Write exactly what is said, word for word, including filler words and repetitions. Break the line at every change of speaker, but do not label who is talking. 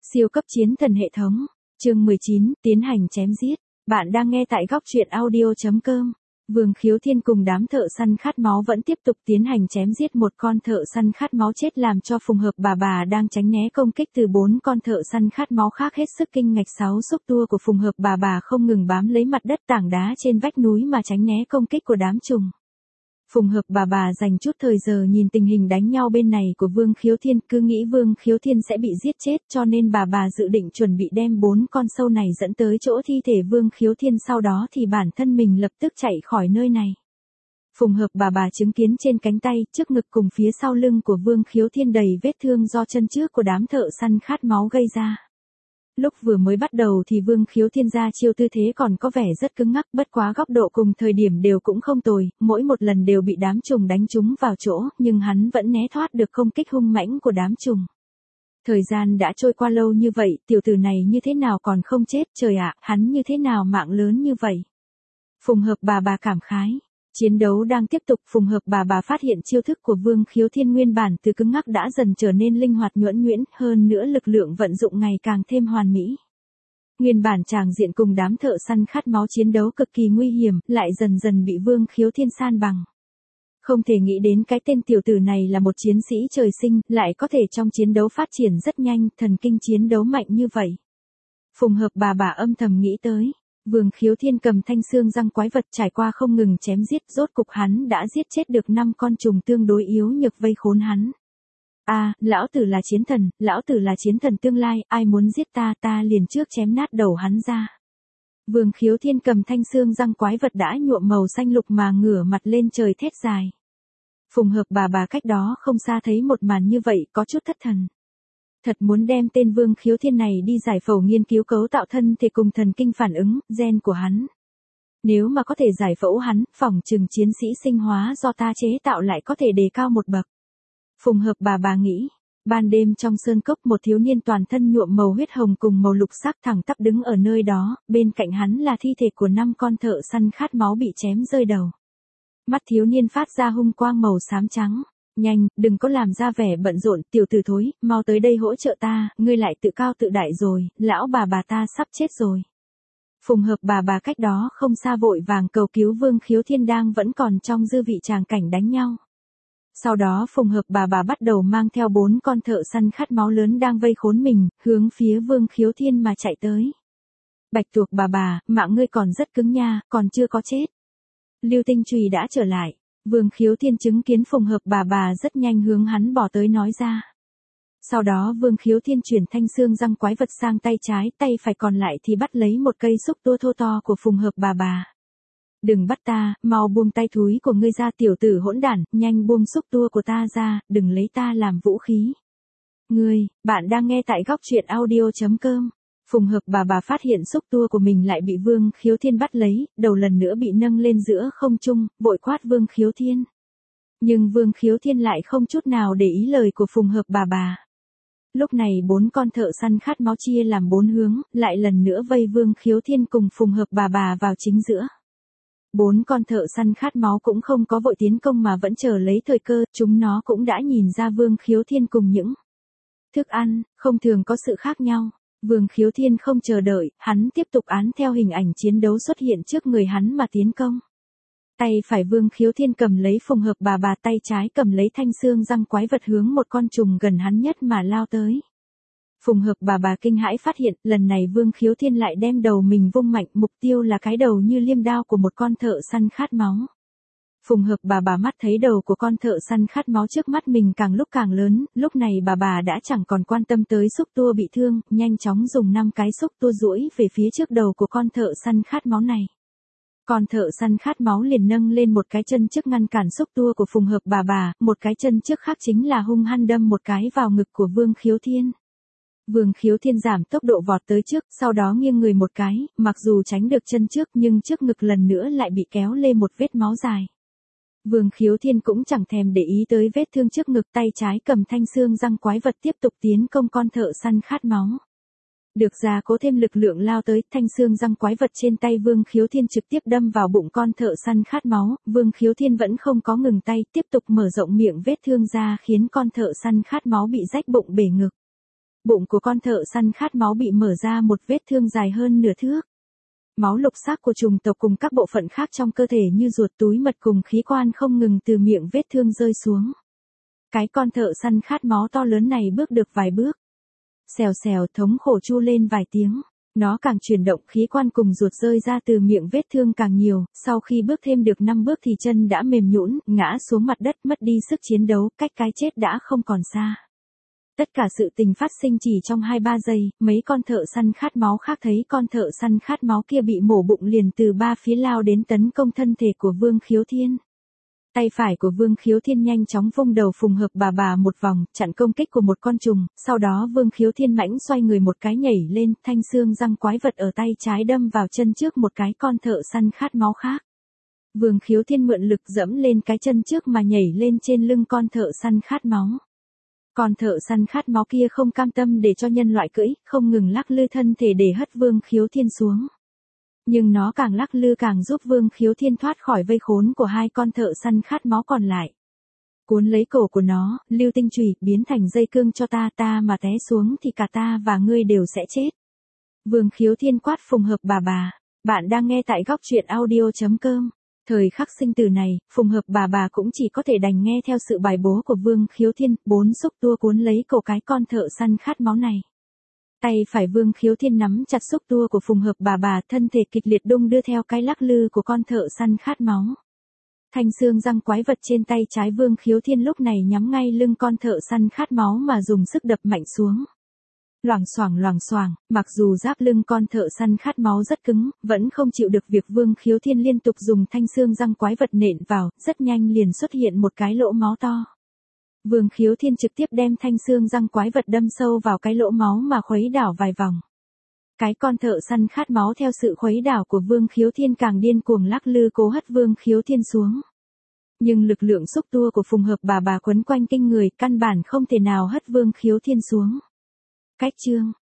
Siêu cấp chiến thần hệ thống. Chương mười chín, tiến hành chém giết. Bạn đang nghe tại góc truyện audio chấm com. Vương Khiếu Thiên cùng đám thợ săn khát máu vẫn tiếp tục tiến hành chém giết một con thợ săn khát máu chết, làm cho Phùng Hợp bà bà đang tránh né công kích từ bốn con thợ săn khát máu khác hết sức kinh ngạc. Sáu xúc tua của Phùng Hợp bà bà không ngừng bám lấy mặt đất, tảng đá trên vách núi mà tránh né công kích của đám trùng. Phùng Hợp bà bà dành chút thời giờ nhìn tình hình đánh nhau bên này của Vương Khiếu Thiên, cứ nghĩ Vương Khiếu Thiên sẽ bị giết chết, cho nên bà bà dự định chuẩn bị đem bốn con sâu này dẫn tới chỗ thi thể Vương Khiếu Thiên, sau đó thì bản thân mình lập tức chạy khỏi nơi này. Phùng Hợp bà bà chứng kiến trên cánh tay, trước ngực cùng phía sau lưng của Vương Khiếu Thiên đầy vết thương do chân trước của đám thợ săn khát máu gây ra. Lúc vừa mới bắt đầu thì Vương Khiếu Thiên ra chiêu tư thế còn có vẻ rất cứng ngắc, bất quá góc độ cùng thời điểm đều cũng không tồi, mỗi một lần đều bị đám trùng đánh trúng vào chỗ, nhưng hắn vẫn né thoát được công kích hung mãnh của đám trùng. Thời gian đã trôi qua lâu như vậy, tiểu tử này như thế nào còn không chết, trời ạ, hắn như thế nào mạng lớn như vậy. Phùng Hợp bà bà cảm khái. Chiến đấu đang tiếp tục, Phùng Hợp bà bà phát hiện chiêu thức của Vương Khiếu Thiên nguyên bản từ cứng ngắc đã dần trở nên linh hoạt nhuần nhuyễn, hơn nữa lực lượng vận dụng ngày càng thêm hoàn mỹ. Nguyên bản tràng diện cùng đám thợ săn khát máu chiến đấu cực kỳ nguy hiểm, lại dần dần bị Vương Khiếu Thiên san bằng. Không thể nghĩ đến cái tên tiểu tử này là một chiến sĩ trời sinh, lại có thể trong chiến đấu phát triển rất nhanh, thần kinh chiến đấu mạnh như vậy. Phùng Hợp bà bà âm thầm nghĩ tới. Vương Khiếu Thiên cầm thanh xương răng quái vật trải qua không ngừng chém giết, rốt cục hắn đã giết chết được năm con trùng tương đối yếu nhược vây khốn hắn. A, à, lão tử là chiến thần, lão tử là chiến thần tương lai, ai muốn giết ta, ta liền trước chém nát đầu hắn ra. Vương Khiếu Thiên cầm thanh xương răng quái vật đã nhuộm màu xanh lục mà ngửa mặt lên trời thét dài. Phùng Hợp bà bà cách đó không xa thấy một màn như vậy có chút thất thần. Thật muốn đem tên Vương Khiếu Thiên này đi giải phẫu nghiên cứu cấu tạo thân thể cùng thần kinh phản ứng, gen của hắn. Nếu mà có thể giải phẫu hắn, phỏng chừng chiến sĩ sinh hóa do ta chế tạo lại có thể đề cao một bậc. Phùng Hợp bà bà nghĩ. Ban đêm trong sơn cốc, một thiếu niên toàn thân nhuộm màu huyết hồng cùng màu lục sắc thẳng tắp đứng ở nơi đó, bên cạnh hắn là thi thể của năm con thợ săn khát máu bị chém rơi đầu. Mắt thiếu niên phát ra hung quang màu xám trắng. Nhanh, đừng có làm ra vẻ bận rộn, tiểu tử thối, mau tới đây hỗ trợ ta, ngươi lại tự cao tự đại rồi, lão bà bà ta sắp chết rồi. Phùng Hợp bà bà cách đó không xa vội vàng cầu cứu Vương Khiếu Thiên đang vẫn còn trong dư vị tràng cảnh đánh nhau. Sau đó Phùng Hợp bà bà bắt đầu mang theo bốn con thợ săn khát máu lớn đang vây khốn mình, hướng phía Vương Khiếu Thiên mà chạy tới. Bạch tuộc bà bà, mạng ngươi còn rất cứng nha, còn chưa có chết. Lưu Tinh Chùy đã trở lại. Vương Khiếu Thiên chứng kiến Phùng Hợp bà bà rất nhanh hướng hắn bỏ tới nói ra. Sau đó Vương Khiếu Thiên chuyển thanh xương răng quái vật sang tay trái, tay phải còn lại thì bắt lấy một cây xúc tua thô to của Phùng Hợp bà bà. Đừng bắt ta, mau buông tay thúi của ngươi ra, tiểu tử hỗn đản, nhanh buông xúc tua của ta ra, đừng lấy ta làm vũ khí. Ngươi, bạn đang nghe tại góc truyện audio chấm com. Phùng Hợp bà bà phát hiện xúc tua của mình lại bị Vương Khiếu Thiên bắt lấy, đầu lần nữa bị nâng lên giữa không trung, vội quát Vương Khiếu Thiên. Nhưng Vương Khiếu Thiên lại không chút nào để ý lời của Phùng Hợp bà bà. Lúc này bốn con thợ săn khát máu chia làm bốn hướng, lại lần nữa vây Vương Khiếu Thiên cùng Phùng Hợp bà bà vào chính giữa. Bốn con thợ săn khát máu cũng không có vội tiến công mà vẫn chờ lấy thời cơ, chúng nó cũng đã nhìn ra Vương Khiếu Thiên cùng những thức ăn, không thường có sự khác nhau. Vương Khiếu Thiên không chờ đợi, hắn tiếp tục án theo hình ảnh chiến đấu xuất hiện trước người hắn mà tiến công. Tay phải Vương Khiếu Thiên cầm lấy Phùng Hợp bà bà, tay trái cầm lấy thanh xương răng quái vật hướng một con trùng gần hắn nhất mà lao tới. Phùng Hợp bà bà kinh hãi phát hiện, lần này Vương Khiếu Thiên lại đem đầu mình vung mạnh, mục tiêu là cái đầu như liêm đao của một con thợ săn khát máu. Phùng Hợp bà bà mắt thấy đầu của con thợ săn khát máu trước mắt mình càng lúc càng lớn, lúc này bà bà đã chẳng còn quan tâm tới xúc tua bị thương, nhanh chóng dùng năm cái xúc tua duỗi về phía trước đầu của con thợ săn khát máu này. Con thợ săn khát máu liền nâng lên một cái chân trước ngăn cản xúc tua của Phùng Hợp bà bà, một cái chân trước khác chính là hung hăng đâm một cái vào ngực của Vương Khiếu Thiên. Vương Khiếu Thiên giảm tốc độ vọt tới trước, sau đó nghiêng người một cái, mặc dù tránh được chân trước nhưng trước ngực lần nữa lại bị kéo lê một vết máu dài. Vương Khiếu Thiên cũng chẳng thèm để ý tới vết thương trước ngực, tay trái cầm thanh xương răng quái vật tiếp tục tiến công con thợ săn khát máu. Được ra cố thêm lực lượng lao tới, thanh xương răng quái vật trên tay Vương Khiếu Thiên trực tiếp đâm vào bụng con thợ săn khát máu, Vương Khiếu Thiên vẫn không có ngừng tay, tiếp tục mở rộng miệng vết thương ra khiến con thợ săn khát máu bị rách bụng bể ngực. Bụng của con thợ săn khát máu bị mở ra một vết thương dài hơn nửa thước. Máu lục sắc của trùng tộc cùng các bộ phận khác trong cơ thể như ruột, túi mật cùng khí quan không ngừng từ miệng vết thương rơi xuống. Cái con thợ săn khát máu to lớn này bước được vài bước. Xèo xèo, thống khổ chu lên vài tiếng. Nó càng chuyển động, khí quan cùng ruột rơi ra từ miệng vết thương càng nhiều, sau khi bước thêm được năm bước thì chân đã mềm nhũn, ngã xuống mặt đất, mất đi sức chiến đấu, cách cái chết đã không còn xa. Tất cả sự tình phát sinh chỉ trong hai ba giây, mấy con thợ săn khát máu khác thấy con thợ săn khát máu kia bị mổ bụng liền từ ba phía lao đến tấn công thân thể của Vương Khiếu Thiên. Tay phải của Vương Khiếu Thiên nhanh chóng vung đầu phùng hợp bà bà một vòng, chặn công kích của một con trùng, sau đó Vương Khiếu Thiên mãnh xoay người một cái nhảy lên, thanh xương răng quái vật ở tay trái đâm vào chân trước một cái con thợ săn khát máu khác. Vương Khiếu Thiên mượn lực dẫm lên cái chân trước mà nhảy lên trên lưng con thợ săn khát máu. Con thợ săn khát máu kia không cam tâm để cho nhân loại cưỡi, không ngừng lắc lư thân thể để hất Vương Khiếu Thiên xuống. Nhưng nó càng lắc lư càng giúp Vương Khiếu Thiên thoát khỏi vây khốn của hai con thợ săn khát máu còn lại. Cuốn lấy cổ của nó, lưu tinh chùy, biến thành dây cương cho ta, ta mà té xuống thì cả ta và ngươi đều sẽ chết. Vương Khiếu Thiên quát phùng hợp bà bà. Bạn đang nghe tại góc truyện audio chấm com. Thời khắc sinh tử này, phùng hợp bà bà cũng chỉ có thể đành nghe theo sự bài bố của Vương Khiếu Thiên, bốn xúc tua cuốn lấy cổ cái con thợ săn khát máu này. Tay phải Vương Khiếu Thiên nắm chặt xúc tua của phùng hợp bà bà, thân thể kịch liệt đung đưa theo cái lắc lư của con thợ săn khát máu. Thanh xương răng quái vật trên tay trái Vương Khiếu Thiên lúc này nhắm ngay lưng con thợ săn khát máu mà dùng sức đập mạnh xuống. Loảng xoảng loảng xoảng, mặc dù giáp lưng con thợ săn khát máu rất cứng, vẫn không chịu được việc Vương Khiếu Thiên liên tục dùng thanh xương răng quái vật nện vào, rất nhanh liền xuất hiện một cái lỗ máu to. Vương Khiếu Thiên trực tiếp đem thanh xương răng quái vật đâm sâu vào cái lỗ máu mà khuấy đảo vài vòng. Cái con thợ săn khát máu theo sự khuấy đảo của Vương Khiếu Thiên càng điên cuồng lắc lư cố hất Vương Khiếu Thiên xuống. Nhưng lực lượng xúc tua của phùng hợp bà bà quấn quanh kinh người, căn bản không thể nào hất Vương Khiếu Thiên xuống. Cách chương